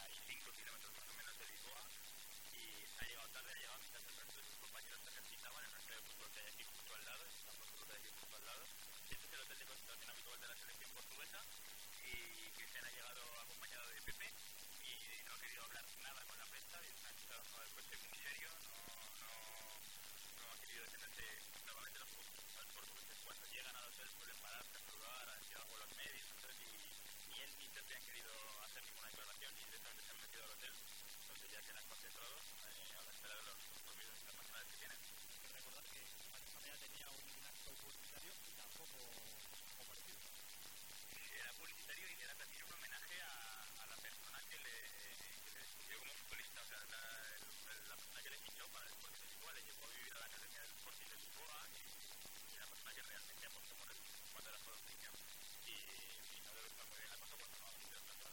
45 kilómetros más o menos de Lisboa, y ha llegado tarde, ha llegado mientras el resto de sus compañeros se ejercitaban en un estadio de fútbol que hay aquí justo al lado, estamos nosotros aquí justo al lado. Este es el hotel de concentración habitual de la selección portuguesa, y Cristian ha llegado acompañado de Pepe y no ha querido hablar nada con la prensa, y se ha quitado el coche muy serio, no ha querido detenerse. Normalmente los portugueses cuando llegan al hotel suelen pararse a saludar, a decir algo a los medios, entonces, ni él ni Pepe han querido hacer ninguna declaración y directamente se han metido al hotel, donde ya quedan concentrados a la espera de los compromisos internacionales que tienen. Hay que recordar que España tenía un acto publicitario y tampoco compartido. Era publicitario y era también un homenaje a la persona que le descubrió como futbolista, o sea, la persona que le fichó para el Sporting de Lisboa, le llevó a vivir a la academia del Sporting de Lisboa, y la persona que realmente apostó por él cuando era jovencillo, y no debe estar muy bien la cosa cuando no ha habido otra cosa.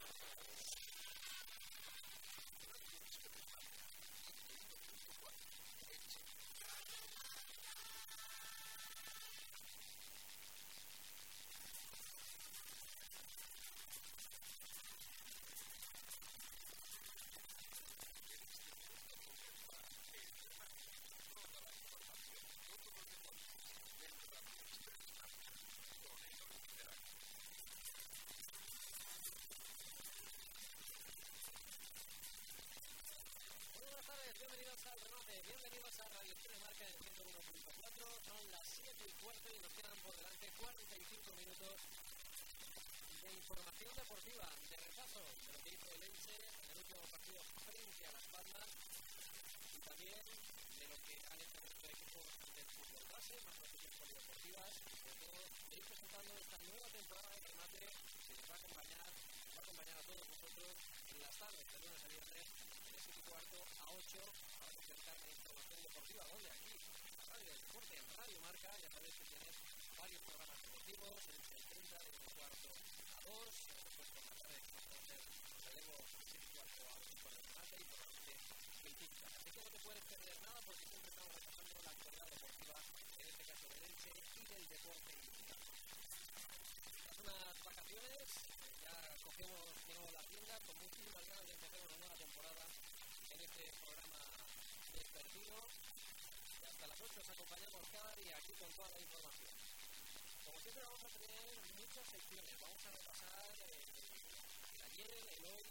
Bienvenidos al remate, bienvenidos a Radio Marca en 101.4. Son las 7:15 y nos quedan por delante 45 minutos de información deportiva, de repaso de lo que hizo el Elche en el último partido frente a Las Palmas, y también de lo que han hecho nuestro equipo del fútbol base, más noticias polideportivas, y sobre todo de ir presentando esta nueva temporada de remate que les va a acompañar a todos nosotros en las tardes de lunes a viernes de 7:15 a 8. Vamos a acercar la información deportiva, donde aquí, la radio del deporte en Radio Marca, ya sabéis que tienes varios programas deportivos, el 30 de 1:15 a 2, después por la tarde vamos a hacer relevo de 7:15 a 8 por el remate y por la noche científica. Así que no te puedes perder nada porque siempre estamos repasando la actualidad deportiva, en este caso del Elche y del deporte individual. Tras unas vacaciones, ya cogemos de nuevo la tienda con muchísimas ganas de empezar una nueva temporada en este programa vespertino. Y hasta las 8 os acompañamos cada día aquí con toda la información. Como siempre vamos a tener muchas secciones, vamos a repasar el ayer, el hoy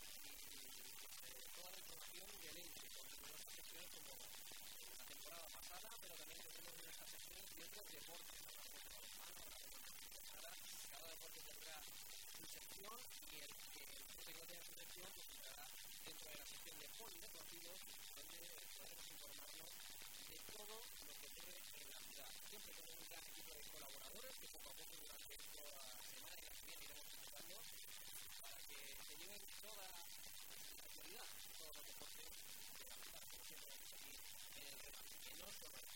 y toda la información del Elche, con numerosas secciones como la temporada pasada, pero también tenemos nuestras secciones y otros deportes. Hablaremos de balonmano, hablaremos de nada, cada deporte tendrá su sección y el que no tenga su sección pues estará dentro de la sección de polideportivos, donde podremos informarnos de todo lo que ocurre en la ciudad. Siempre con un gran equipo de colaboradores que poco a poco durante esta semana y la que viene iremos presentando para que se lleven toda la actualidad de todos los deportes de la ciudad, como siempre aquí en el remate, que no solo es.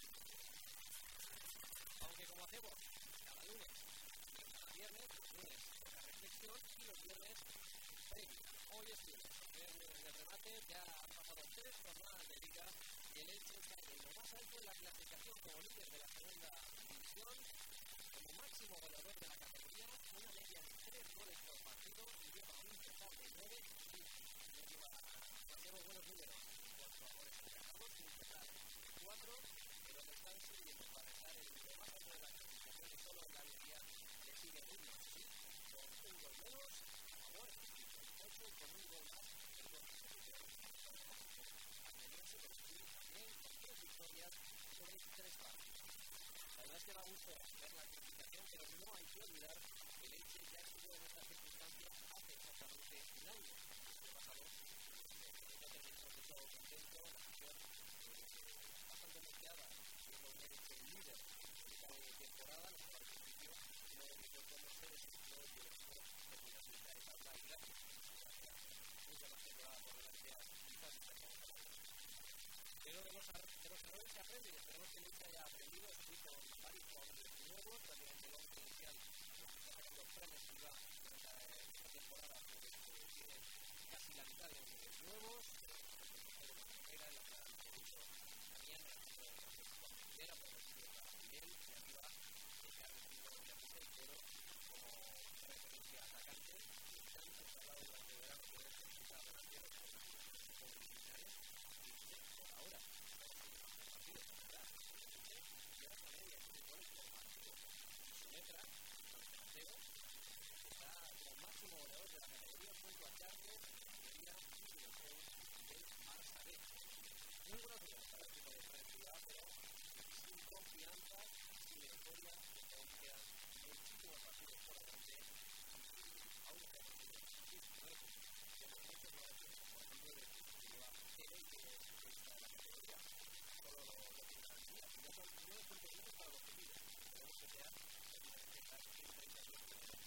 Aunque como hacemos cada lunes y cada viernes, los lunes toca reflexión y los viernes previo. Hoy es lunes del remate, ya han pasado 3 jornadas de liga y el Elche está en lo más alto de la clasificación como líder de la segunda división, como máximo goleador de la categoría, una media de 3 goles por partido y lleva un total de 9 y no lleva buenos números en cuanto a goles encajados, un total de 4, pero le están sirviendo para estar en lo más alto de la clasificación y solo en la Almería le sigue uno, sí, con un gol menos a favor, y con un gol más el gol almeriense construir también con 3 victorias sobre 3 partidos. La verdad es que da gusto ver la clasificación, pero no hay que olvidar que el Elche ya estuvo en estas circunstancias hace exactamente un año. El pasado no teníamos de todo contento, la afición bastante bloqueada, siendo un Elche líder de temporada, no al principio, no de cómo se desinfló y el equipo terminó sin dar esa baila. Mucha más temporada por delante, quizás estamos hablando. Pero de los errores se aprende y esperemos que el Elche haya aprendido. Estoy con varios jugadores nuevos, prácticamente el 11 inicial nos está sacando premios que iba durante esta temporada, porque tiene casi la mitad de hombres nuevos. El Herrera, el lateral derecho también, el Rivera, por decirlo a Miguel, y arriba que ha recibido la pista y cero como referencia atacante, y se han instalado durante el verano poder disfrutar últimos partidos por delante y aún está conseguido 19 puntos. De los muchos no hay tiempo, por ejemplo, de que lleva cero y que está en la categoría. Solo lo tiene garantía. Y ya son 9 puntos menos para los que piden. Esperemos que sea precisamente estar en 32 primeros.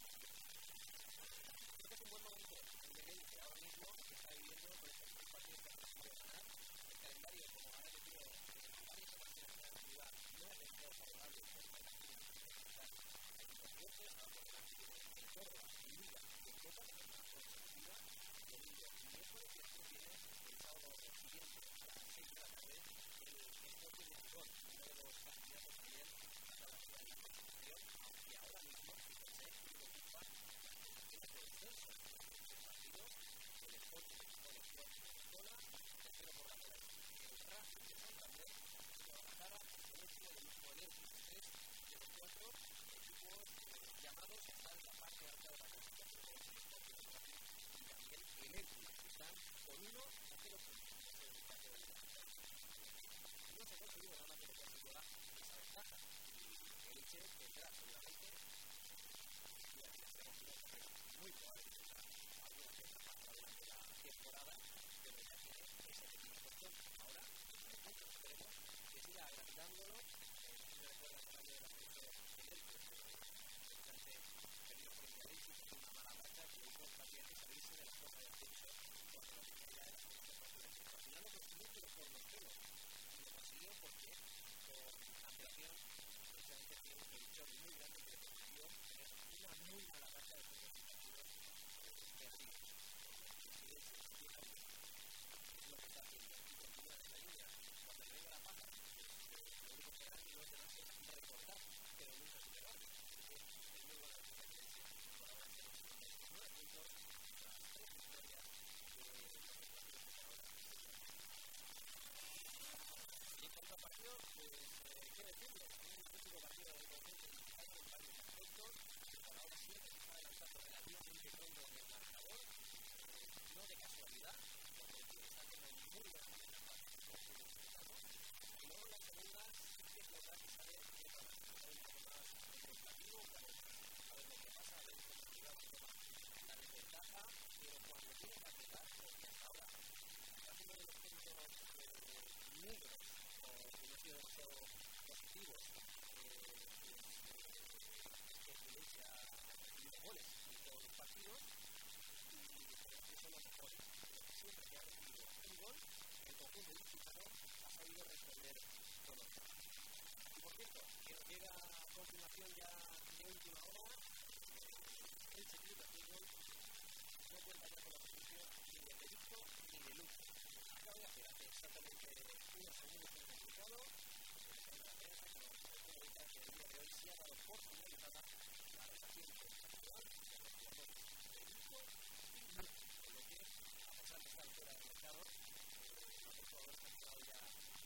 Creo que es un buen momento el de Elche ahora mismo que está viviendo con estos 3 partidos que ha conseguido ganar. El calendario, como ha repetido en varias ocasiones de la actividad, no es demasiado favorable por la actividad hay equipos fuertes, ahora por delante tiene en Córdoba, en Liga y en Copa, que es una ofensiva, domingo y miércoles, y después viene el sábado siguiente, a las 6 de la tarde, el Sporting de Gijón, uno de los candidatos también a la ciudad de la competición, aunque ahora mismo, fíjense, lo ocupa las posiciones de descenso. El partido, el Sporting de Gijón, el Sporting de Escola, tercero por la derecha, el Racing de Santander, el Guadalajara, el último del mismo elenco, 3 de los 4 equipos llamados a estar en la parte alta de la clasificación del Sporting de Racing y también el Elche, que están con 1 a 0 puntos. Ese es el caso del Guadalajara. No se ha conseguido nada que le consiga esa ventaja y el Elche tendrá seguramente y así se ha conseguido una carrera muy probable que tendrá alguna que otra más adelante la temporada, pero ya tiene ese pequeño cuestión. Ahora, esperemos que siga adelantándolo. No se recuerda el año del ascenso del Elche, precisamente perdido por el Valencia y que fue una mala racha que hizo también salirse de la zona de ascenso cuando lo tenía ya en la segunda parte del ascenso. Al final lo consiguió, pero por los pelos. Y lo consiguió porque con antelación precisamente tiene un previsión muy grande que le permitió tener una muy mala racha de estos partidos de arriba. El Elche tiene algo, es lo que está haciendo y continúa en la línea. Cuando le venga la paja, lo único que harán los demás es recortar, pero nunca superarlo. Es muy buena noticia que Elche por ahora esté consiguiendo 9 puntos, las 3 victorias de los 2 partidos que por ahora. Y en cuanto a partidos, pues, ¿qué decirlo? Un típico partido del conjunto mexicano en varios aspectos. Por ahora siempre se está adelantando relativamente pronto en el marcador, no de casualidad, porque está haciendo muy buena primera parte del conjunto mexicano. Y luego en la segunda sí que es verdad que sale un poco más contemplativo, a ver lo que pasa, a ver cómo se lleva la desventaja, pero cuando tiene que apretar, porque hasta ahora está haciendo de los puntos negros o que no ha sido demasiado positivos, es que el Elche ha recibido goles en todos los partidos y eso es lo mejor, porque siempre que ha recibido un gol, el conjunto mexicano ha sabido responder con otro. Y por cierto, que nos llega a continuación ya de última hora, el Club de Fútbol no cuenta ya con la posición ni de Perico ni de Luz. Acaba de hacer hace exactamente unos segundos muy complicado, en la prensa que nos comunica que el día de hoy se ha dado por finalizada la relación contractual de los jugadores Perico y Luz, con lo que, a pesar de estar fuera del mercado, los dos jugadores han estado ya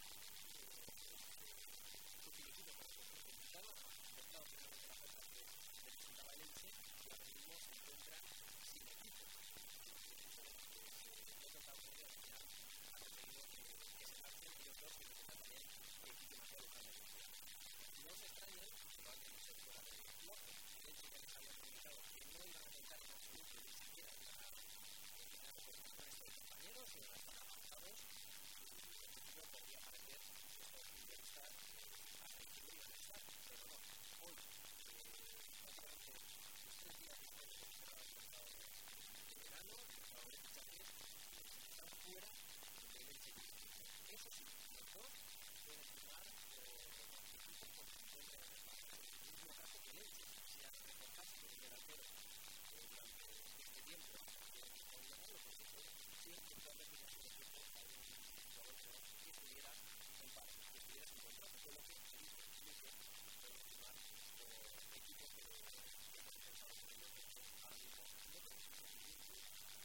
su finiquito con el conjunto mexicano, han aceptado finalmente la oferta que necesitaba el Elche y ahora mismo se encuentran sin equipo. Lo he contado con ellos, al final ha conseguido que se marchen ellos dos y necesitan también que quite más local de Elche. No se extrañen que lo hayan hecho fuera de bloque. El Elche ya les había comunicado que no iban a tentar en absoluto ni siquiera iban a empezar a conversar con estos compañeros, iban a estar avanzados y en principio podría parecer estos futbolistas hasta que no iban a estar, pero no. Hoy, prácticamente los 3 días después de que se cerraba el mercado de verano, el mercado de fichajes, están fuera del Elche. Eso sí, los dos pueden firmar equipos con 50 de despacho. En el mismo caso que el Elche, si ha reportado que el delantero durante este tiempo podría hacerlo, porque fue siempre y cuando tuviera sido tiempo a un jugador que estuviera en paro, que estuviera sin contrato, con lo que se dice incluso puede firmar por equipos que hemos pensado con ellos, de hecho ahora mismo no tenemos conocimiento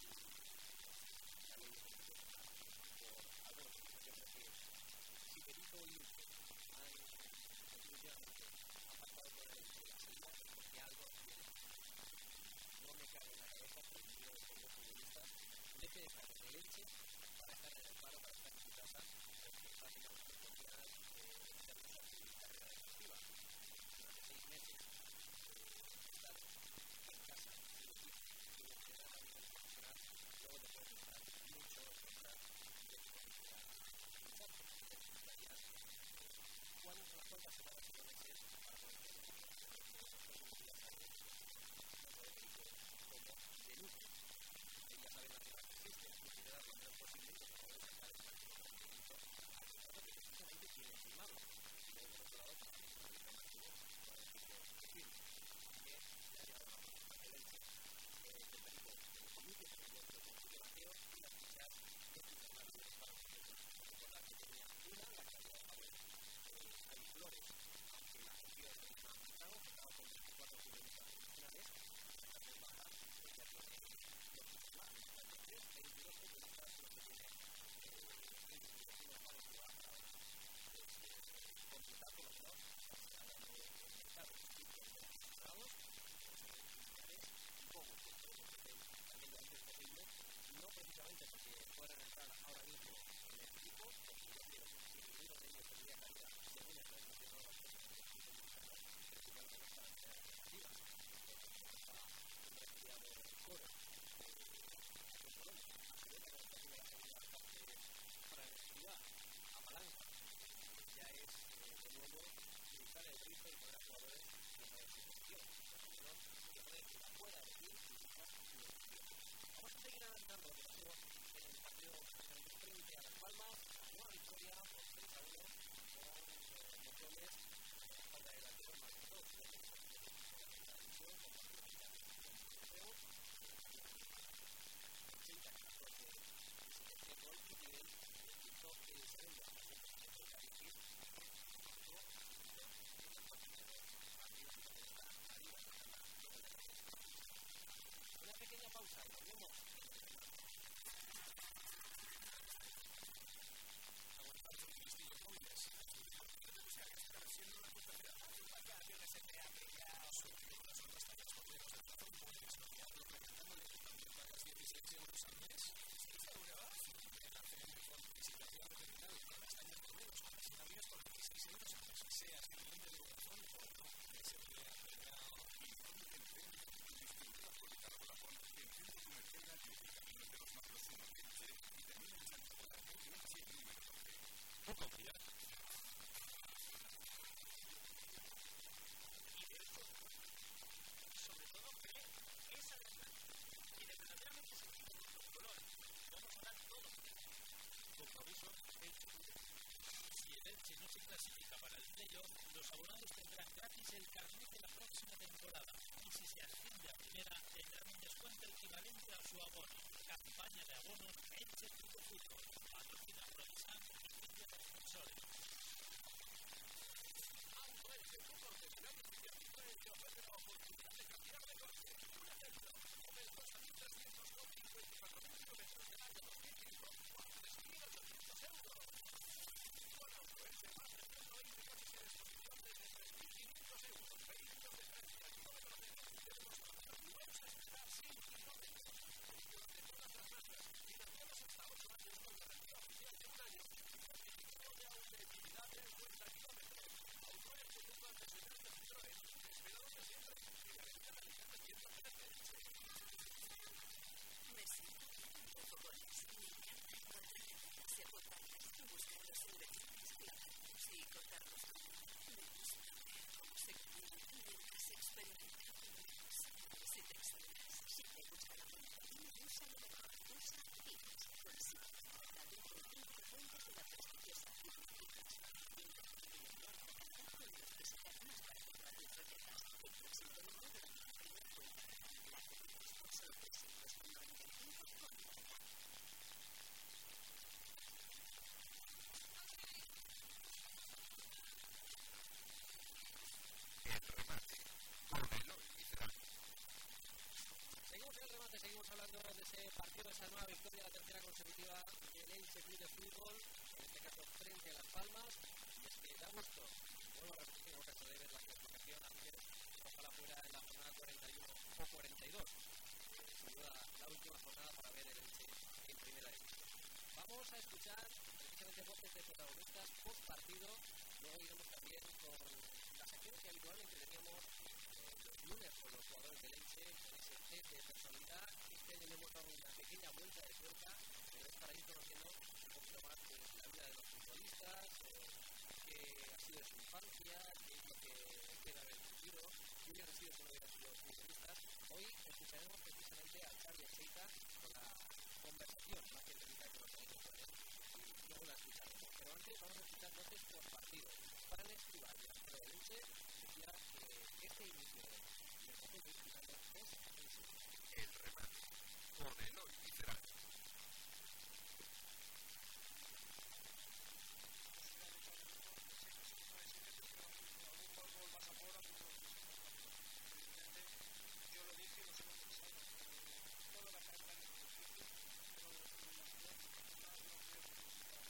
y la ley de condiciones por algunos equipos. Yo creo que si Perico y Luque definitivamente han pasado por el Elche de la segunda es porque algo tienen. No me cabe en la cabeza que el niño de estos dos futbolistas deje de estar en el Elche para estar en el paro, para estar en su casa, porque básicamente podrían terminar su carrera deportiva. Durante 6 meses está seguir analizando lo que pasó en el partido frente a Las Palmas, nueva victoria por 3-1 con los goles a falta de delantero marcador. Una pequeña pausa y volvemos. Aguantar con distintos móviles. Se está haciendo una cooperativa. Vacaciones SPA que ya os surgió las nuevas tallas por menos de razón. Móviles bloqueados regalándole también pagas 16 euros al mes. 6 euros. En la CM con visitación original con las tallas por menos. Sin avíos por 16 euros al mes. Seas cliente de Vodafone o no. SPA agregado. Y con el centro distribuidor publicado por la FON en centro comercial de Camino de los Macros 1 y también en Santa Pola, número 12. ¿Tú confías? Y de hecho, sobre todo, cree esa verdad. Y de verdaderamente sentimos nuestros colores. Vamos a dar todo lo que tenemos. Compromiso, si el Elche no se clasifica para el playoff, los abonados tendrán gratis el carnet de la próxima temporada. Y si se asciende a primera, tendrán un descuento equivalente a su abono. Campaña de abonos Elche Club de Fútbol. Patrocina Provisan y Media Defensores. Autoelche, tu concesionario oficial, te ofrece la oportunidad de cambiar de coche. Un ejemplo, Opel Corsa 1300 con 54.000 kilómetros del año 2005 por 3.800 euros. Con Autoelche más de 120 coches en exposición desde 3.500 euros. Vehículos de 30 kilómetros de tenemos para nuevos estar sin kilómetros. Vehículos de todas las marcas, financiados hasta 8 años con garantía oficial de 1 año y certificado de autenticidad de 50 kilómetros. Autoelche, tu concesionario de Citroën, esperado de siempre y garantía de licencia 113 Elche. Me siento un poco goles. Me encanta el gol de ser botarlas, buscar los ingredientes, clavarlos y cortarlos con me gusta ver cómo se cocinan mientras se experimentan con si te excedas, si te gusta la montaña, usa lo mejor, usa Higos. Consigue darle con 5 fuentes de la prestigiosa Higos. Con los que se más para comprar tus recetas, el próximo domingo durante la primera vuelta. La comida solo 395 con libertad. Seguimos en el remate, seguimos hablando de ese partido, de esa nueva victoria, la tercera consecutiva del Elche Club de Fútbol, en este caso frente a Las Palmas, y es que da gusto, vuelvo a repetir, no caso de ver la clasificación, así que ojalá fuera en la jornada 41 o 42, sin duda la última jornada para ver el Elche en primera división. Vamos a escuchar precisamente voces de protagonistas post partido, luego iremos también con las acciones que habitualmente teníamos los lunes con los jugadores del Elche, con ese test de personalidad. Este año le hemos dado una pequeña vuelta de tuerca, pero es para ir conociendo un poquito más de la vida de los futbolistas, qué ha sido su infancia, qué es lo que queda en el futuro, qué hubiera sido si no hubieran sido futbolistas. Hoy escucharemos precisamente a Xavi Echeita con la conversación más que técnica que nos tenemos con él, y luego la escucharemos. Pero antes vamos a escuchar voces por partido. Para el Escribal, delantero del Elche, decía que este inicio del partido que disfrutando es sencillo. El remate con Eloy Literal. Yo lo dije, lo hemos pensado, toda la característica, pero la ciudad no creo que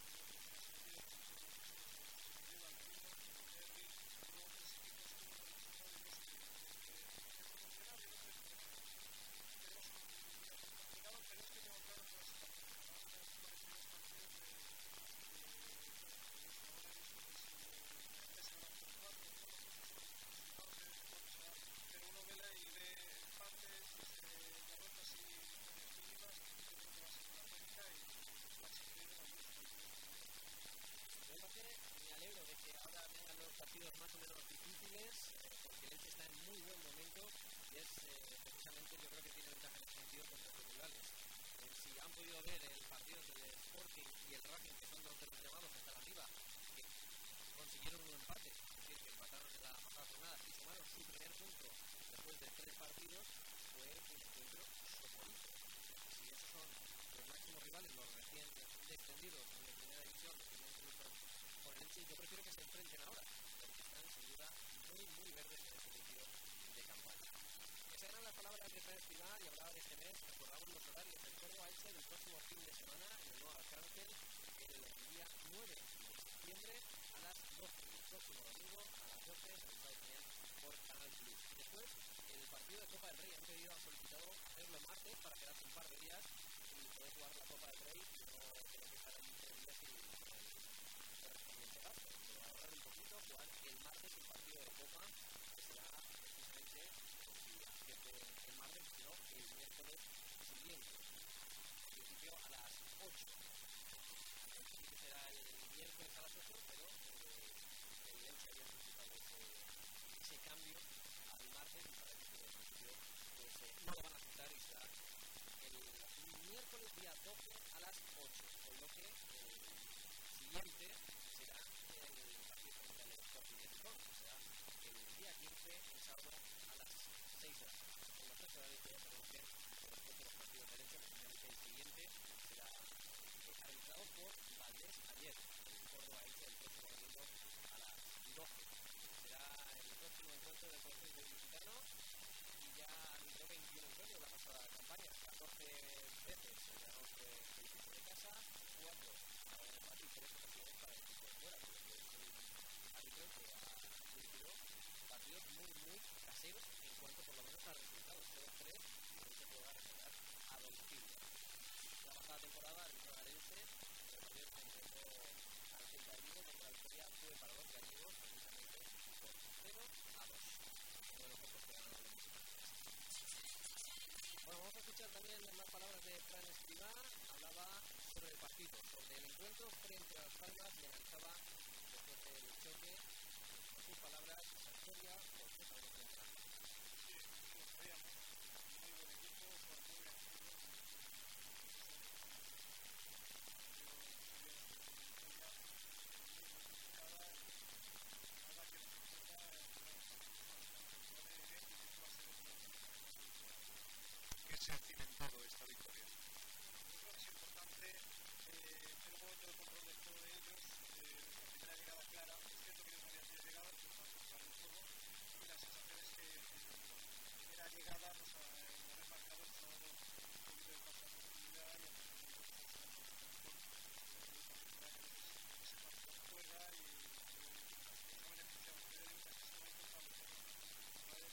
Me alegro de que ahora vengan los partidos más o menos difíciles, porque el Elche está en muy buen momento y es precisamente, yo creo que tiene ventaja en ese sentido contra sus rivales. si han podido ver el partido entre el Sporting y el Racing, que son dos de los llamados hasta arriba, que consiguieron un empate, es decir, que empataron en la pasada jornada y sumaron su primer punto después de 3 partidos, fue un encuentro soporífero. Si esos son los máximos rivales, los recién descendidos de primera división, los que no incluso con el Elche, yo prefiero que se enfrenten ahora, porque están sin duda muy verdes en este inicio de campaña. Esas eran las palabras de Pérez Pilar y hablaba de este mes. Recordamos los horarios del Córdoba Elche del próximo fin de semana en el nuevo Alcácer, el día 9 de septiembre a las 12, el próximo domingo a las 12, realizado también por Canal Plus. Después, el partido de Copa del Rey han solicitado hacerlo el martes para quedarse un par de días y poder jugar la Copa del Rey y no tener que estar allí 3 días y correspondiente gasto. Pero ahorrar un poquito, jugar el martes el partido de Copa, que será precisamente el martes, sino el miércoles siguiente, en principio a las 8. Sí que será el miércoles a las 8, pero el Elche había solicitado ese cambio al martes y parece que en principio pues, no lo van a aceptar y será el miércoles día 12 a las 8, con lo que el siguiente será el partido frente al Sporting de Gijón, que será el día 15 en sábado a las 6 de la tarde. En los 3 horarios que ya se conocen por los próximos partidos de derecha, precisamente el siguiente será arbitrado por Valdés ayer, el Córdoba Elche el próximo domingo a las 12. Será el próximo encuentro del conjunto ilicitano y ya arbitró 21 encuentros la pasada campaña, 14 veces ganó el equipo de casa, 4 para el empate y 3 ocasiones para el equipo de fuera, por lo que es un árbitro que ha dirigido partidos muy caseros en cuanto por lo menos a resultados, 0-3 y no se puede ganar a domicilio. La pasada temporada el Arense, el partido se enfrentó al Celta de Vigo, donde la victoria fue para los gallegos precisamente por 0-2. Uno de los pocos que ganaron los visitantes. Bueno, vamos a escuchar también las palabras de Fran Escribá. Hablaba sobre el partido, sobre el encuentro frente a las Palmas y analizaba después del choque con sus palabras la historia por qué se encuentra. Sí, lo sabíamos. Muy buen equipo, con muy buen equipo. ¿Qué se ha cimentado esta victoria? Yo creo que es importante tener un momento de control del juego de ellos. Nuestra primera llegada clara, es cierto que ellos no habían sido llegadas, pero para controlar el juego. Y la sensación es que la primera llegada nos ha remarcado, nos ha dado un poquito de falsa posibilidad y se pasó por fuera y nos ha beneficiado. Pero en ese momento estamos en las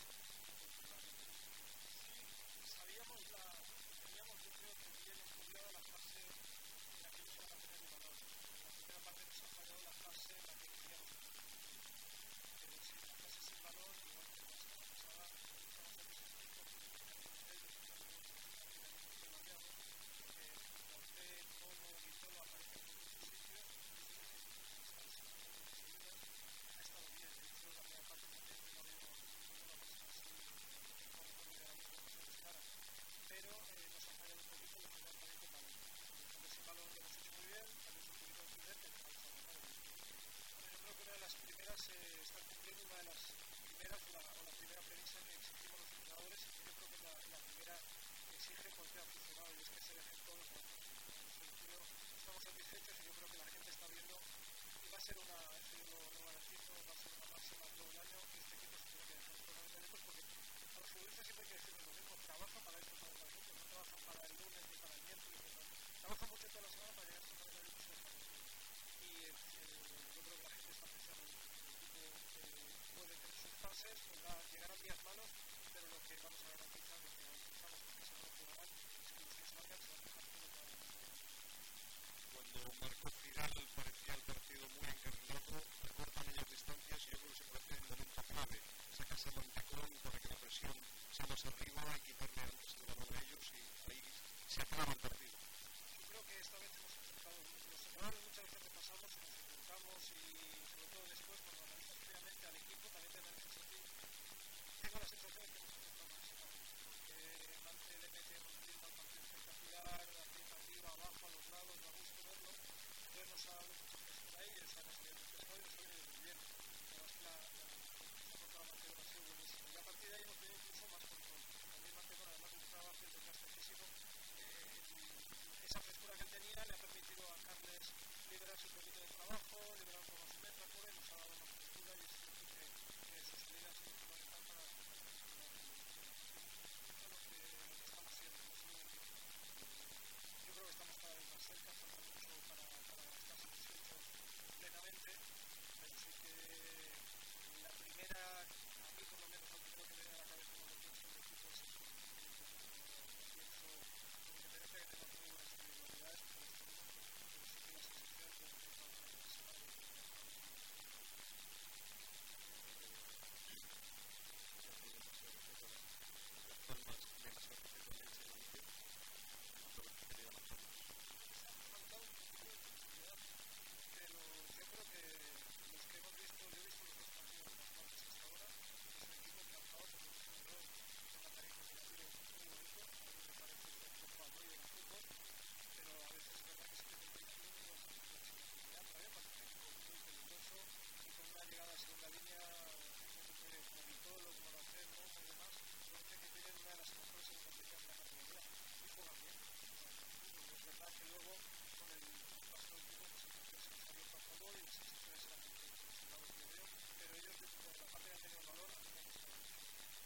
sabíamos teníamos yo creo que bien estudiado la fase en la que ellos van a tener el balón. En la primera parte nos ha fallado la fase en la que queríamos pero sí, la fase sin balón, igual que la semana pasada, estamos en esos equipos que algunos de ellos que cambiamos, Morfé, Mono y Tolo aparecen por muchos sitios ha estado bien, de hecho la primera parte también no habíamos una cosa así como ahora mismo ocasiones claras, pero nos ha fallado un poquito la primera parte con balón. Cuando ese balón lo hemos hecho muy bien, también es un poquito de prudente, que vamos a arreglar el equipo. Bueno, yo creo que una de las primeras está cumpliendo una de las primeras o la primera premisa que exigimos los jugadores y que yo creo que es la primera que exige porque ha funcionado y es que se dejen todos los partidos. Estamos satisfechos y yo creo que la gente está viendo y va a ser una, eso yo lo garantizo, va a ser una máxima todo el año que este equipo se tiene que dejar estos 90 minutos porque a los futbolistas siempre hay que decirles lo mismo, trabajan para estos 90 minutos, no trabajan para el lunes ni para el miércoles, trabajan mucho toda la semana para llegar a estos 90 minutos y dejar y yo creo que la gente está pensando en el equipo puede tener sus fases, llegarán días malos, pero lo que vamos a garantizar, lo que garantizamos es que se no jugarán, es que los que salgan se van a dejar todo para el Cuando marcó Fidal parecía el partido muy encarrilado, recortan ellas distancias y yo creo que se parece en el momento clave, sacarse a Mantecón para que la presión sea más arriba y quitarle antes el balón a ellos y ahí se acaba el partido. Yo creo que esta vez hemos enfrentado los errores muchas veces repasamos y nos enfrentamos y sobre todo después cuando analizas fríamente al equipo también tengo la sensación de que hemos enfrentado más porque Mante le mete un ritmo al partido espectacular, resultados da gusto verlo. Entonces nos ha dado mucha presión a ellos, a los que hemos estado y nos ha venido muy bien. La contra la Mantecón ha sido buenísimo. Y a partir de ahí hemos tenido incluso más control. También Mantecón, además de un trabajo y un desgaste físico, esa frescura que él tenía le ha permitido a Carles liberarse un poquito del trabajo, liberar un poco su metrápole, nos ha dado más frescura y es cierto que su salida ha sido fundamental para lo que estamos siendo, no solo el equipo. Yo creo que estamos cada vez más cerca, falta mucho para estar satisfechos plenamente, pero sí que la primera, a mí por lo menos lo primero que me viene a la cabeza cuando pienso en el equipo es eso. Pienso, con independencia que tenemos muy buenas individualidades, pero sí que la sensación de que estamos trabajando en ese lado. Las Palmas demasiado profesionales en el inicio, por lo que quería Las Palmas. Ha faltado un poquito de profundidad, pero yo creo que los que hemos visto, yo he visto los dos partidos de Las Palmas hasta ahora, es un equipo que ha jugado por un jugador con una tarea combinativa muy bonito. A mí me parece que juega muy bien al fútbol, pero a veces es verdad que sí que complica un poco la flexibilidad. También parece un equipo muy peligroso y con una llegada a segunda línea, como Vitolo, como Racel, ¿no? Como demás, parece que tienen una de las mejores segundas líneas de la categoría y juegan bien. Es verdad que luego con el paso del tiempo pues el partido se nos ha abierto a favor y las sensaciones eran muy buenas los resultados que veo, pero ellos por la parte que han tenido valor a mí me han gustado mucho.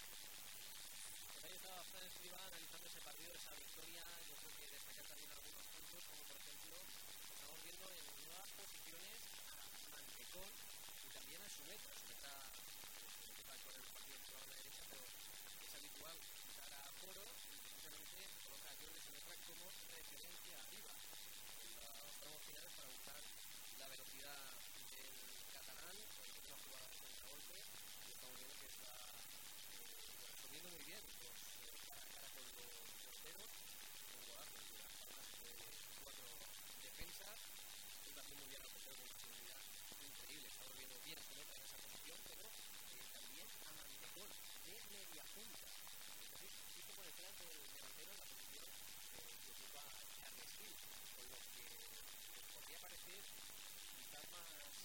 Pues ahí estaba Fran Escribá analizando ese partido, esa victoria. Yo creo que destacar también algunos puntos, como por ejemplo estamos viendo en nuevas posiciones a Mantecón y también a Sumeta. Sumeta empieza a correr el partido por la derecha, pero es habitual quitar a Foro y precisamente coloca a Jordi Sumeta como referencia arriba en los tramos finales para buscar la velocidad del catalán, con el que tiene una jugada de contragolpe y estamos viendo que está resolviendo muy bien cara a cara con los porteros, un golazo de Las Palmas de 4 defensas y también muy bien al portero con una seguridad increíble. Estamos viendo bien a Sumeta en esa posición, pero también a Mantecón de media punta. Es decir, sí que puede quedar del delantero en la posición que ocupa Carles Gil, con lo que podría parecer quizás más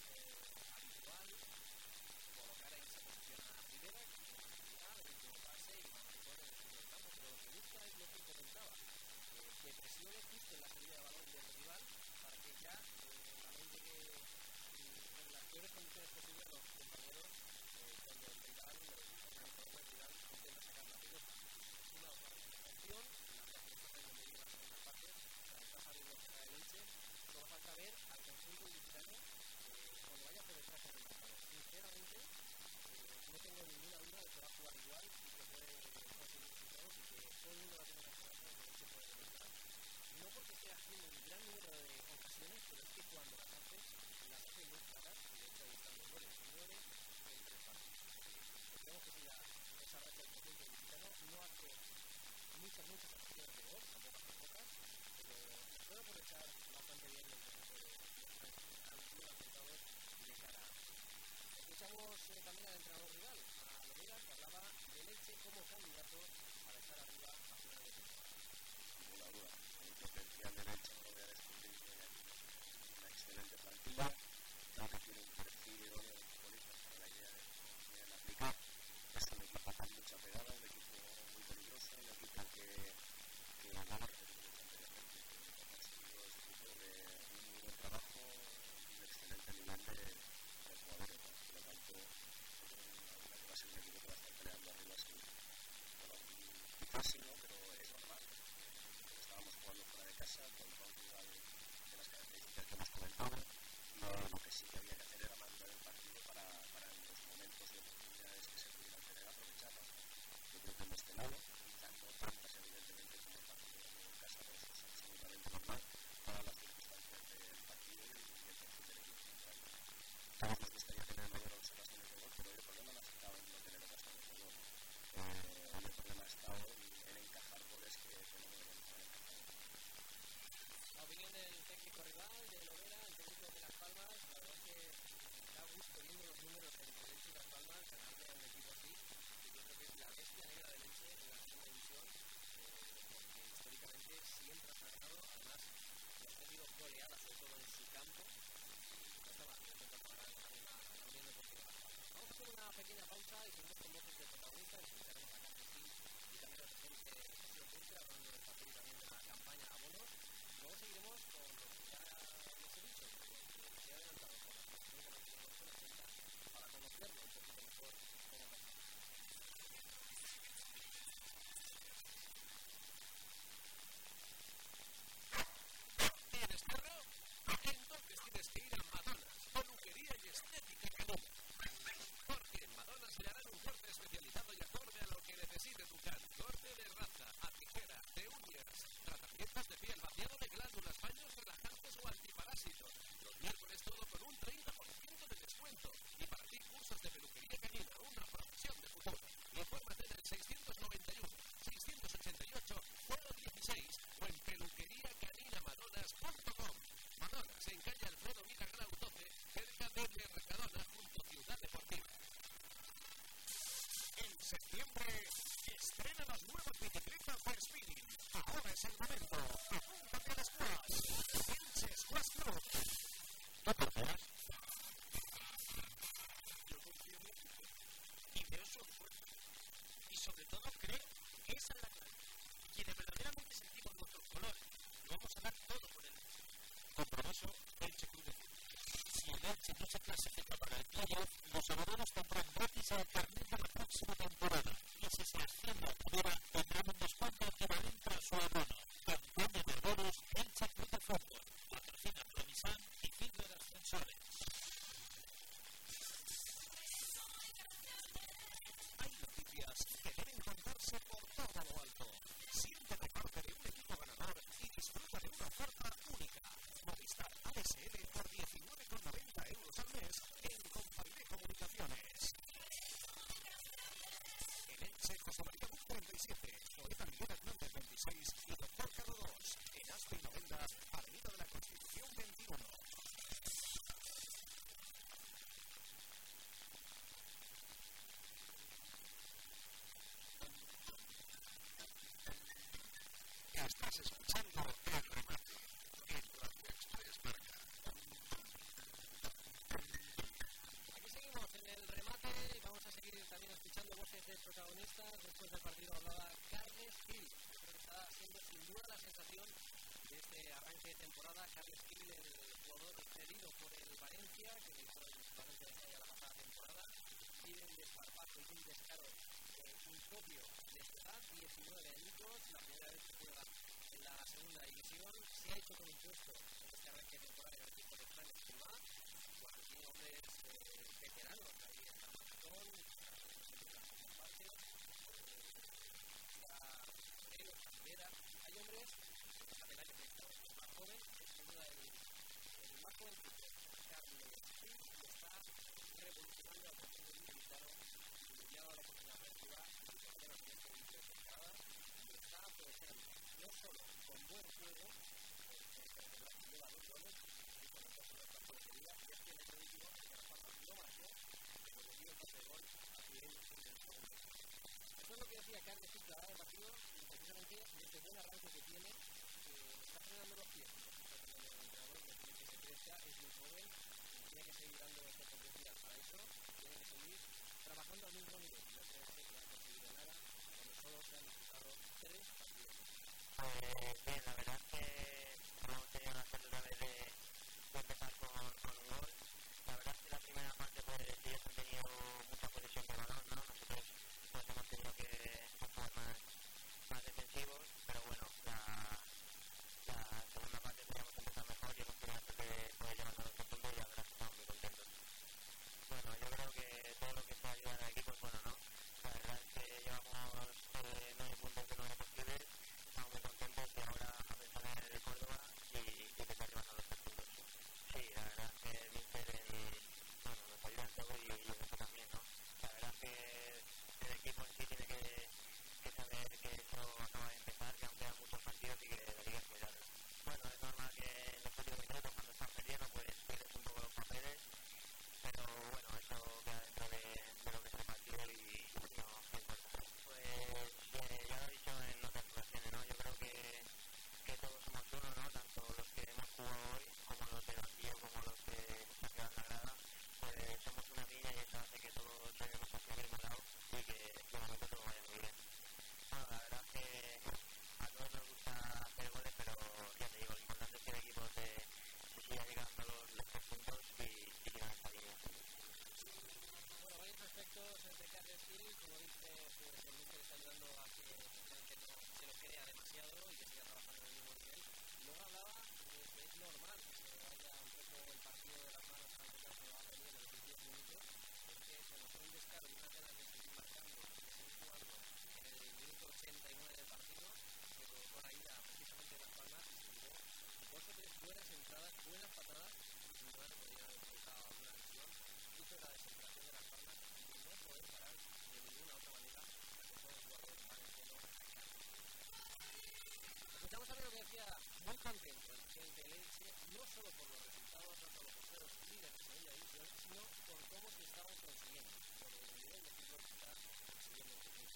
habitual colocar en esa posición a Rivera, que tiene la facilidad del último pase y Mantecón en el centro del campo, pero lo que busca es lo que comentaba, que presione justo en la salida de balón del rival para que ya el balón llegue en las peores condiciones posibles a los compañeros cuando el rival, el organizador del rival, intenta sacar la pelota. Una organización, la verdad que está haciendo muy bien la segunda parte, la está saliendo cerca de Elche, solo falta ver al conjunto ilicitano cuando vaya por detrás en el marcador. Sinceramente, no tengo ninguna duda de que va a jugar igual y que puede conseguir resultados y que todo el mundo va a tener la esperanza de que Elche puede remontar. No porque esté haciendo un gran número de ocasiones, pero es que cuando las hace muy claras y de hecho ahí están los goles. 9 en 3 partidos. Esperemos que siga esa racha del conjunto ilicitano. No hace muchas ocasiones de gol, tampoco hace pocas, pero les puede aprovechar bastante bien el conjunto de han sido acertados de cara a. Escuchamos también al entrenador rival, a Lovera, que hablaba de Elche como candidato para estar arriba a final de temporada. Ninguna duda, el potencial del Elche no lo voy a descubrir una excelente plantilla, creo que tiene un perfil idóneo de futbolistas para la idea de cómo quieren aplicar. Es un equipo con mucha pegada, un equipo muy peligroso, un equipo que vamos a repetir anteriormente, que ha conseguido ese tipo de un muy buen trabajo y un excelente nivel de jugadores, ¿no? Por lo tanto, que va a ser un equipo que va a estar peleando arriba seguro. Bueno, quizás sí, ¿no? Pero es normal. Estábamos jugando fuera de casa contra un rival de las características que hemos comentado. Lo que sí que había que hacer era madurar el partido para en los momentos de oportunidades que se pudieran tener aprovecharlas. Yo creo que hemos cenado, quizás no tantas evidentemente como el partido en casa, pero eso es absolutamente normal para las circunstancias del partido y el perfil del equipo central. Todos nos gustaría tener mayor observaciones de gol, pero el problema no ha estado en no tener ocasiones de gol. El problema ha estado en encajar goles que no deberían haber encajado. La opinión del técnico rival, de Lovera, el técnico de Las Palmas, la verdad es que da gusto viendo los números entre Elche y Las Palmas, ganarle a un equipo así, y yo creo que es la bestia negra del Elche en la segunda división, porque históricamente siempre ha ganado, además los 3 sido goleada, sobre todo en su campo. No estaba contento para también la Unión Deportiva. Vamos a hacer una pequeña pausa y seguimos con voces de protagonistas. Escucharemos a Carlos Gil y también al presidente Sergio Pulcra hablando del partido y también de la campaña abonos. Luego seguiremos con lo que ya les he dicho, lo que se ha adelantado con la información que nos tenemos en la agenda para conocerlo un poquito mejor como persona. ¿Tienes perro? Entonces tienes que ir a Madonas, peluquería y estética canina. Porque en Madonas le harán un corte especializado y acorde a lo que necesite tu can. Corte de raza, a tijera, de uñas, tratamientos de piel, vaciado de glándulas, baños relajantes o antiparásitos. Los miércoles todo con un 30% de descuento. Y para ti, cursos de peluquería canina, una profesión de futuro. Infórmate en el 691 688 016 o en peluqueriacaninamadonas.com. Madonas, en calle Alfredo Villagrau 12, cerca de Mercadona, junto a Ciudad Deportiva. En septiembre estrena las nuevas bicicletas de Spinning. Ahora es el momento. Apúntate a las squash. Elche Squash Club. ¿Tú confías? Yo confío en equipo y veo su esfuerzo. Y sobre todo creo que esa es la clave. Y quienes verdaderamente sentimos nuestros colores, lo vamos a dar todo por el Compromiso Elche Club de Fútbol. Si el Elche no se clasifica para el playoff, los abonados tendrán gratis el carnet de la próxima temporada. Y si se asciende a primera, tendrán un descuento equivalente a su abono. Campaña de abonos Elche Club de Fútbol. Patrocina Provisan y Fibra de Ascensores. Hay noticias que deben contarse por todo lo alto. Siéntete parte de un equipo ganador y disfruta de una oferta única. Movistar ADSL por 19,90 euros al mes en Compañía Comunicaciones. En Elche, José María Buc 37, Poeta Miguel Hernández 26 y Doctor Carlo 2. En Aspe y Novelda, Avenida de la Constitución 21. Estás escuchando El Remate en Radio Express Marca. Aquí seguimos en el remate y vamos a seguir también escuchando voces de protagonistas. Después del partido hablaba Carles Gil. Creo que está siendo sin duda la sensación de este arranque de temporada. Carles Gil, el jugador cedido por el Valencia, que le hizo el Valencia de la pasada temporada, pide un desparpajo y un descaro impropio de su edad, 19 añitos, la primera vez que juega en la segunda división. Se ha hecho con un puesto en este arranque de temporada en el equipo de Fran Escribá, cuando tiene hombres veteranos, ahí está Marcón, hay hombres, Capelán que está más joven, es sin duda el más joven que Carlos Gil, que está revolucionando al partido militar, ya la cocina ofensiva y también la siguiente de temporada, y está aprovechando no solo con buen juego, que lleva 2 goles, y con el caso de la portería, y es que en el último, que la falta no marcó, pero le dio el pase de gol a Fidel en el segundo. Eso es lo que decía Carles Gil, que el partido, y precisamente desde el buen arranque que tiene, está frenando los pies. El entrenador no tiene que se crezca, es muy joven, tiene que seguir dando esta oportunidad. Para eso tiene que seguir trabajando al mismo nivel. No creo que ha conseguido nada cuando solo se han disputado 3 partidos. Bien, la verdad es que hemos tenido la suerte otra vez de empezar con un gol. La verdad es que la primera parte pues ellos han tenido mucha posesión de balón, ¿no? Nosotros pues hemos tenido que jugar más defensivos, pero bueno, la segunda parte teníamos que empezar mejor y hemos tenido que poder llevarnos a los puntos y la verdad es que estamos muy contentos. Bueno, yo creo que todo lo que sea ayudar al equipo es bueno, ¿no? La verdad es que llevamos 9 puntos de 9 posibles, estamos muy contentos y ahora a pensar en el minutos de carga Steel, como dice, pues el míster está ayudando a que efectivamente no se lo crea demasiado y que siga trabajando en el mismo nivel. Luego hablaba de que es normal que se vaya un poco el partido de las manos a empezar cuando va a venir en los 10 minutos, porque se nos fue un descaro y una ganas de seguir marcando y de seguir jugando en el minuto 89 del partido, que provocó la ida precisamente de Las Palmas y se jugó 2 o 3 buenas entradas, buenas patadas, y sin duda que podrían haber provocado alguna lesión, fruto de la desesperación de Las Palmas y no poder parar de ninguna otra manera a que todos los jugadores valencianos. Escuchamos también lo que decía, muy contento el presidente del Elche, no solo por los resultados, no solo por ser los líderes de segunda división, sino por cómo se estaban consiguiendo, por el nivel de fútbol que está consiguiendo el equipo.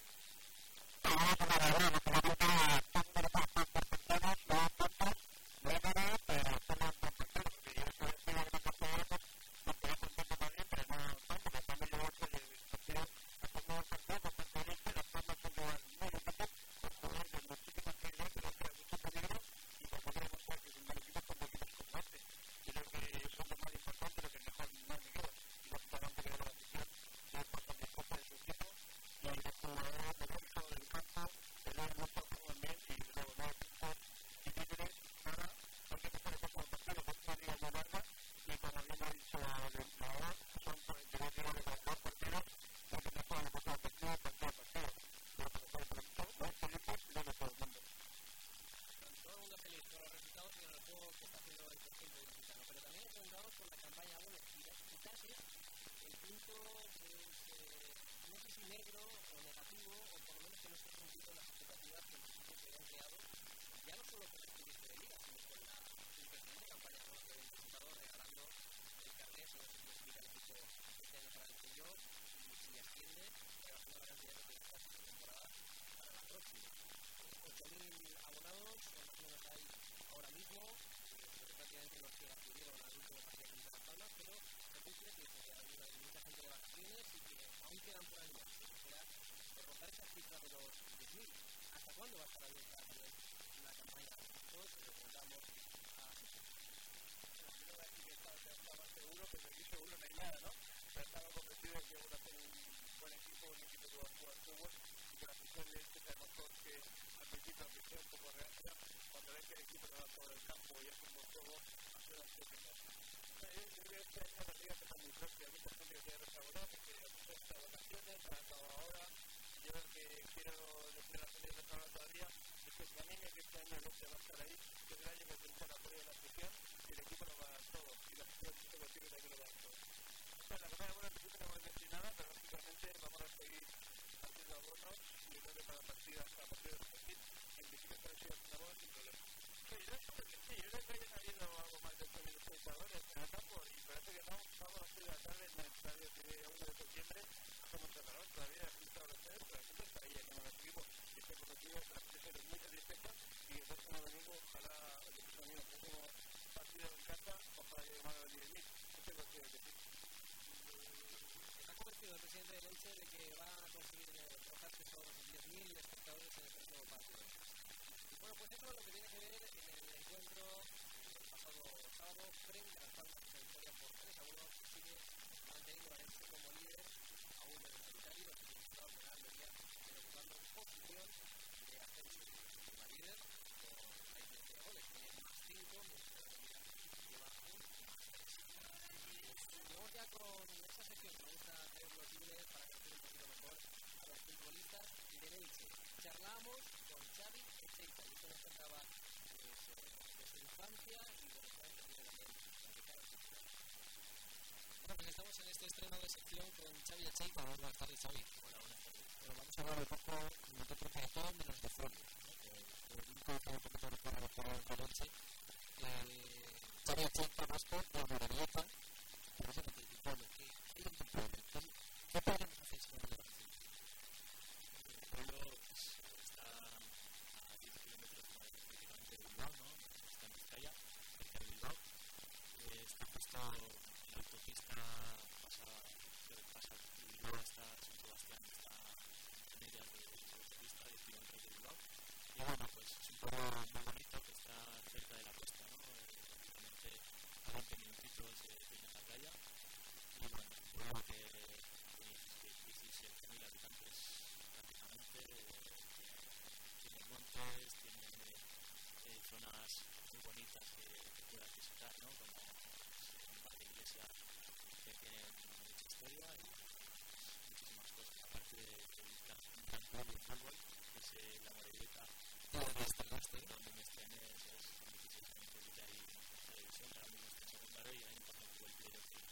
fútbol y el fútbol, que es la Morelleta, donde me estrené, eso es, con 16 años de vida ahí en televisión, que ahora mismo estoy en segunda vez y el año pasado fue el playoff de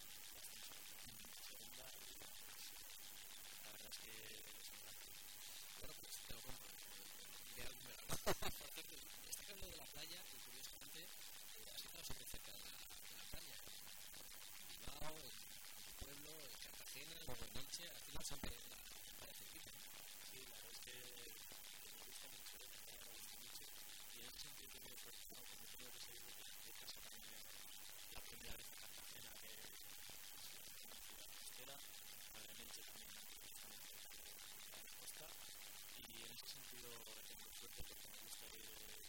segunda y bueno, pues, la verdad es que es un gran club. Bueno, pues te lo compro. De algún verano. Por cierto, está hablando de la playa y curiosamente has estado súper cerca de la playa. En Bilbao, en tu pueblo, en Cartagena, luego en Elche, al final siempre la playa cerquita. Sí, la verdad es que me gusta mucho, la playa me gusta mucho y en ese sentido he tenido suerte, ¿no? Porque he tenido que salir de casa también la primera vez a Cartagena, que es una ciudad costera, ahora en Elche también estamos cerca de la costa. Y en ese sentido he tenido suerte porque me gusta ir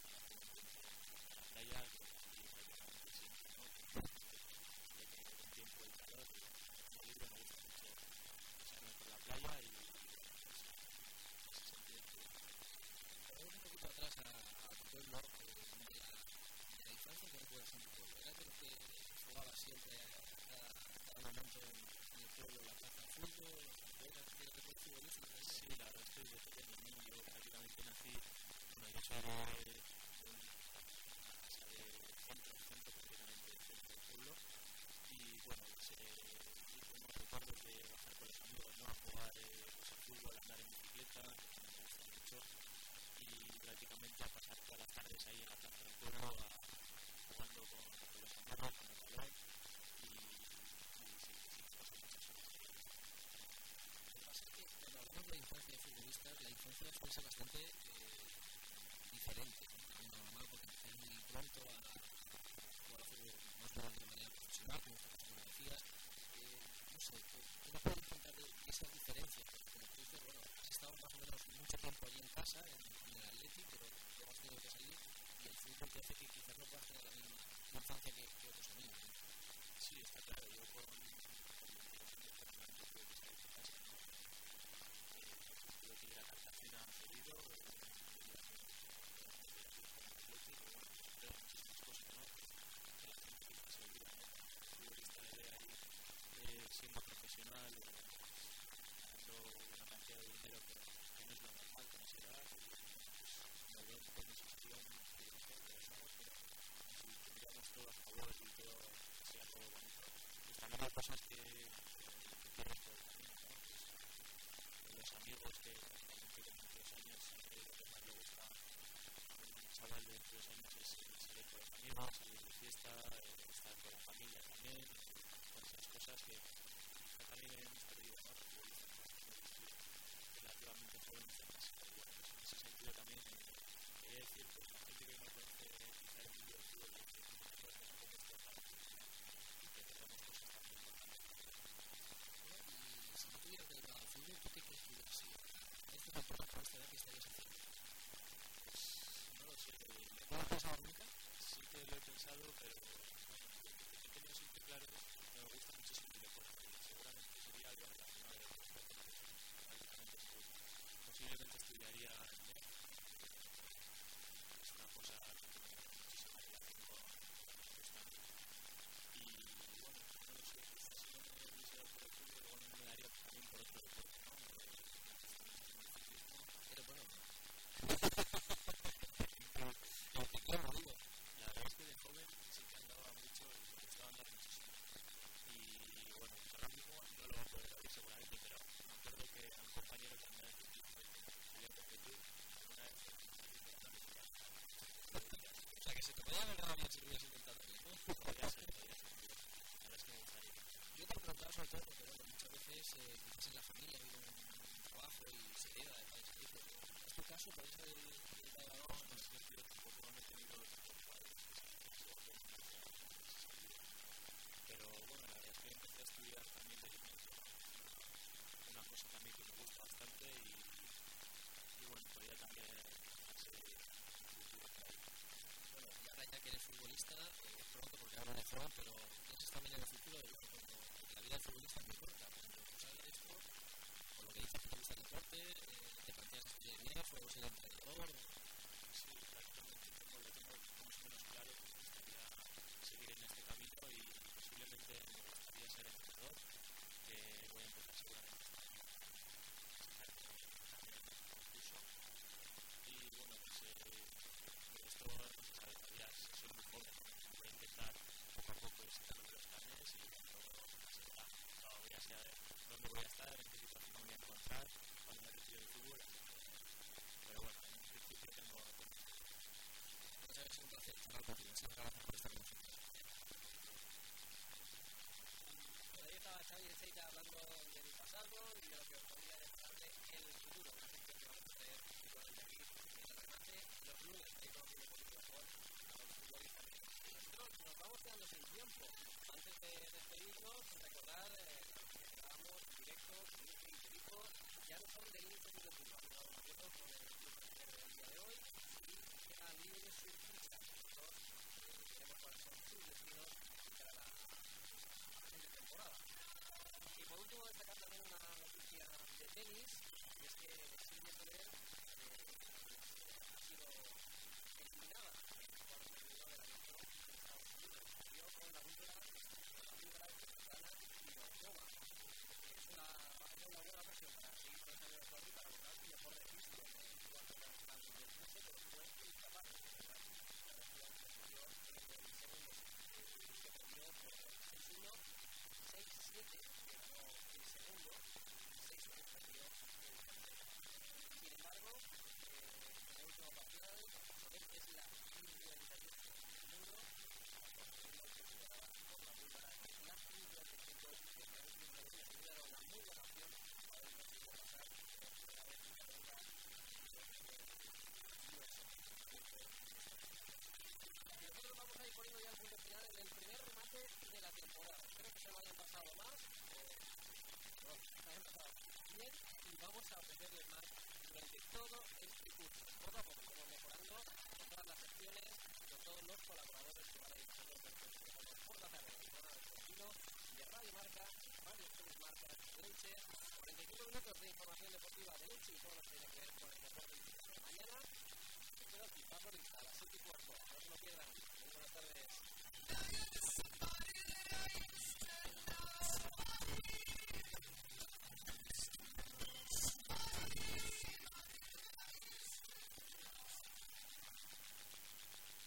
a la playa, que aquí prácticamente siempre, ¿no? De que el tiempo y el calor, y como libre me gusta mucho pasearme por la playa y pues, en ese sentido estoy. Volvemos un poquito atrás a tu pueblo, de la infancia que recuerdas en tu pueblo. ¿Era de lo que jugabas siempre a cada momento en el pueblo, la plaza de fútbol? ¿Era que recuerdas futbolista? Sí, la verdad es que desde pequeño, ¿no? Yo prácticamente nací, bueno, yo soy de una casa de centro prácticamente del centro del pueblo y bueno, pues tengo recuerdos de bajar con los amigos, ¿no? A jugar pues, al fútbol, a andar en bicicleta, que me gusta mucho, y prácticamente a pasar todas las tardes ahí en la plaza del pueblo jugando con los amigos, con el balón y sí, paso muchas horas ahí. Lo que pasa es que cuando hablamos de infancia de futbolistas, la infancia suele ser bastante diferente, ¿no? A una normal, porque empecé muy pronto a jugar a fútbol más o menos de manera profesional, como decías. No sé, ¿qué nos puedes contar de esas diferencias? Porque como tú dices, bueno, has estado más o menos mucho tiempo allí en casa, en el Atleti, pero luego has tenido que salir y el fútbol te hace que quizás no puedas tener la misma infancia que otros amigos, ¿no? Sí, está claro, yo con 18 años tuve que salir de casa, ¿no? Tuve que ir a Cartagena seguido, ir a con el Atlético, y bueno, pero muchísimas cosas, ¿no? Que la gente quizás se olvida, ¿no? El futbolista de ahí siendo profesional, ganando una cantidad de dinero que no es lo normal con esa edad y pues me veo un poco en esa situación que yo sé, que lo somos, pero si tendríamos todo a favor y todo sea todo bonito, pues también hay cosas que pierdes por el camino, ¿no? Pues, los amigos que prácticamente con 22 años lo que más le gusta a un chaval de 22 años es salir con los amigos, salir de fiesta, estar con la familia también, con esas cosas que también hemos perdido, ¿no? Los futbolistas relativamente jóvenes de casa, pero bueno, pues en ese sentido también quería decir que la gente que no conoce quizá el mundo del fútbol y que no conoce un poco estos lados y que perdemos cosas también importantes. Y si no tuvieras que dedicar al fútbol, ¿tú qué crees que hubiera sido? En esta temporada, con esta edad, ¿qué estarías haciendo? Pues no lo sé. ¿No lo has pensado nunca? Sí que lo he pensado, pero bueno, he tenido siempre claro que me gusta muchísimo el deporte y seguramente sería algo relacionado al deporte, prácticamente seguro. Posiblemente estudiaría inglés, es una cosa que tiene muchísima relación con lo que me gusta. Y bueno, no lo sé, quizás si no me hubiese dado por el fútbol, luego no me daría también por otro deporte, ¿no? Me gusta muchísimo el ciclismo. Pero bueno, La verdad es que de joven sí que andaba mucho y me gustaba andar muchísimo. Y bueno, pues ahora mismo no lo va a poder abrir seguramente, pero me acuerdo que a un compañero que andaba en ciclismo y que quería competir, alguna vez me la bicicleta. o sea que se te podía haber dado bien si lo hubieras intentado, ¿no? Podría ser, tío. La verdad es que me gustaría. Yo te he preguntado sobre todo porque, bueno, muchas veces quizás en la familia ha habido un trabajo y se hereda de padres a hijos. ¿Es tu caso? ¿Podéis haber dedicado a algo? No sé, tío, tampoco no he tenido tantos padres que se han hecho pero bueno, la verdad es que empecé a estudiar también de alimento, una cosa también que me gusta bastante y bueno, podría también hacerse un futuro por ahí. Bueno, y ahora ya que eres futbolista, es pronto porque ahora de front, pero piensas también en el futuro de porque la vida del futbolista es muy corta. Cuando salga de esto, por lo que dices que te gusta el deporte, te planteas estudiar inglés o ser entrenador. Sí, prácticamente lo tengo más o menos claro que me gustaría seguir en este camino y posiblemente me gustaría ser entrenador, que voy a empezar seguramente este año. Así que también pensar cuando me retiro del fútbol. Pero bueno, en principio tengo... Pues es un placer charlar contigo. Muchas gracias por estar con nosotros. Pues ahí estaba Xavi Echeita hablando del pasado y de lo que os podría dejarle en el futuro. Una sección que vamos a hacer igualmente aquí en el remate los lunes. Ahí conociendo un poquito mejor a los futbolistas. Y nosotros nos vamos quedando sin tiempo. Antes de despedirnos, recordar que grabamos directos, y Perico ya no son del Instituto de Fútbol. Estamos de acuerdo con el club del día de hoy y quedan libres surfistas. Nosotros veremos cuáles son sus destinos para la siguiente temporada. Y por último, destacar también una noticia de tenis, y es que Silvia Soler ha sido eliminada en el cuarto de final del abierto de Estados Unidos. Perdió con la búlgara Svetlana Kulikova. Es una buena ocasión para seguir con el cambio de juego y para lograr su mejor registro en el cuarto de final del curso, pero fue incapaz de cerrar la versión posterior en el segundo que perdió por 6-1, 6-7, que ganó el segundo, 6-3 perdió el tercero. Sin embargo, en el último parcial, Soler es la 58 del mundo, la segunda considerada por la búlgara es la 55 que realmente se considera una muy buena opción para el conseguir pasar por primera vez en la ronda de US. Y nosotros vamos a ir poniendo ya el punto final en el primer remate de la temporada. Espero que se lo hayan pasado más, no, se hayan pasado bien y vamos a ofrecerles más durante todo este curso. Poco a poco vamos mejorando con todas las secciones, con todos los colaboradores que van a ir pasando por la tarde en el programa deportivo de Radio Marca, Radio Express Marca de Elche, 45 minutos de información deportiva de Elche y todo lo que tiene que ver con el deporte. Mañana